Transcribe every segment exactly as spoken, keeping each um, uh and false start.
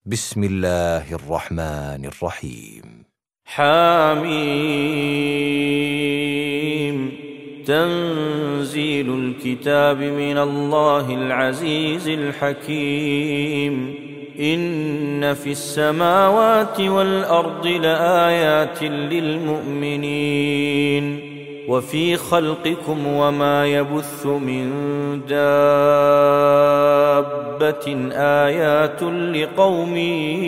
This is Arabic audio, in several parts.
بسم الله الرحمن الرحيم. حميم. تنزيل الكتاب من الله العزيز الحكيم. إن في السماوات والأرض لآيات للمؤمنين وفي خلقكم وما يبث من دابة آيات لقوم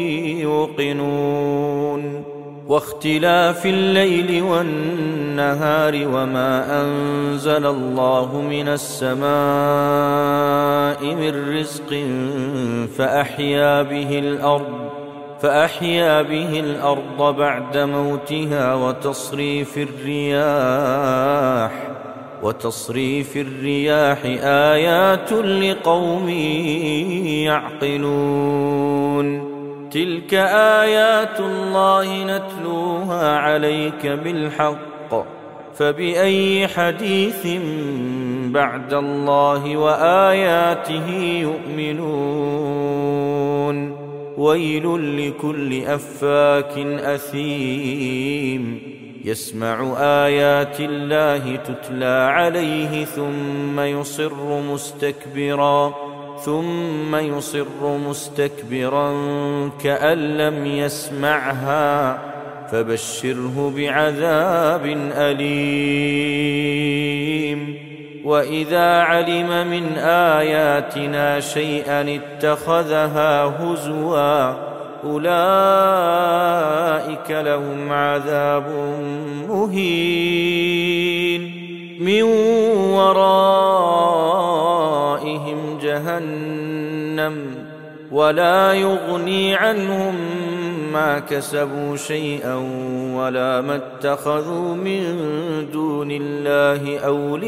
يوقنون واختلاف الليل والنهار وما أنزل الله من السماء من رزق فأحيا به الأرض فأحيا به الأرض بعد موتها وتصريف الرياح وتصريف الرياح آيات لقوم يعقلون. تلك آيات الله نتلوها عليك بالحق فبأي حديث بعد الله وآياته يؤمنون. ويل لكل أفاك أثيم يسمع آيات الله تتلى عليه ثم يصر مستكبرا ثم يصر مستكبرا كأن لم يسمعها فبشره بعذاب أليم. وإذا علم من آياتنا شيئا اتخذها هزوا أولئك لهم عذاب مهين من ورائهم جهنم ولا يغني عنهم ما كسبوا شيئا ولا ما اتخذوا من دون الله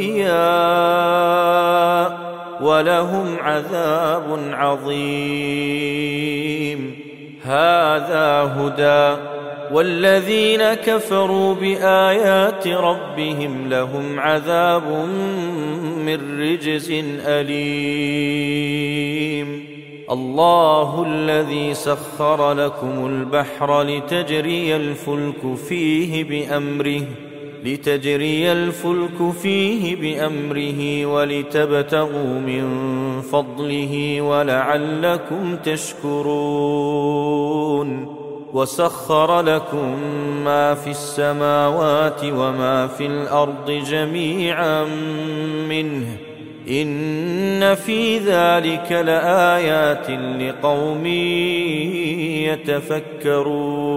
أولياء ولهم عذاب عظيم. هذا هدى والذين كفروا بآيات ربهم لهم عذاب من رجز أليم. الله الذي سخر لكم البحر لتجري الفلك فيه بأمره لتجري الفلك فيه بأمره ولتبتغوا من فضله ولعلكم تشكرون. وسخر لكم ما في السماوات وما في الأرض جميعا منه إن في ذلك لآيات لقوم يتفكرون.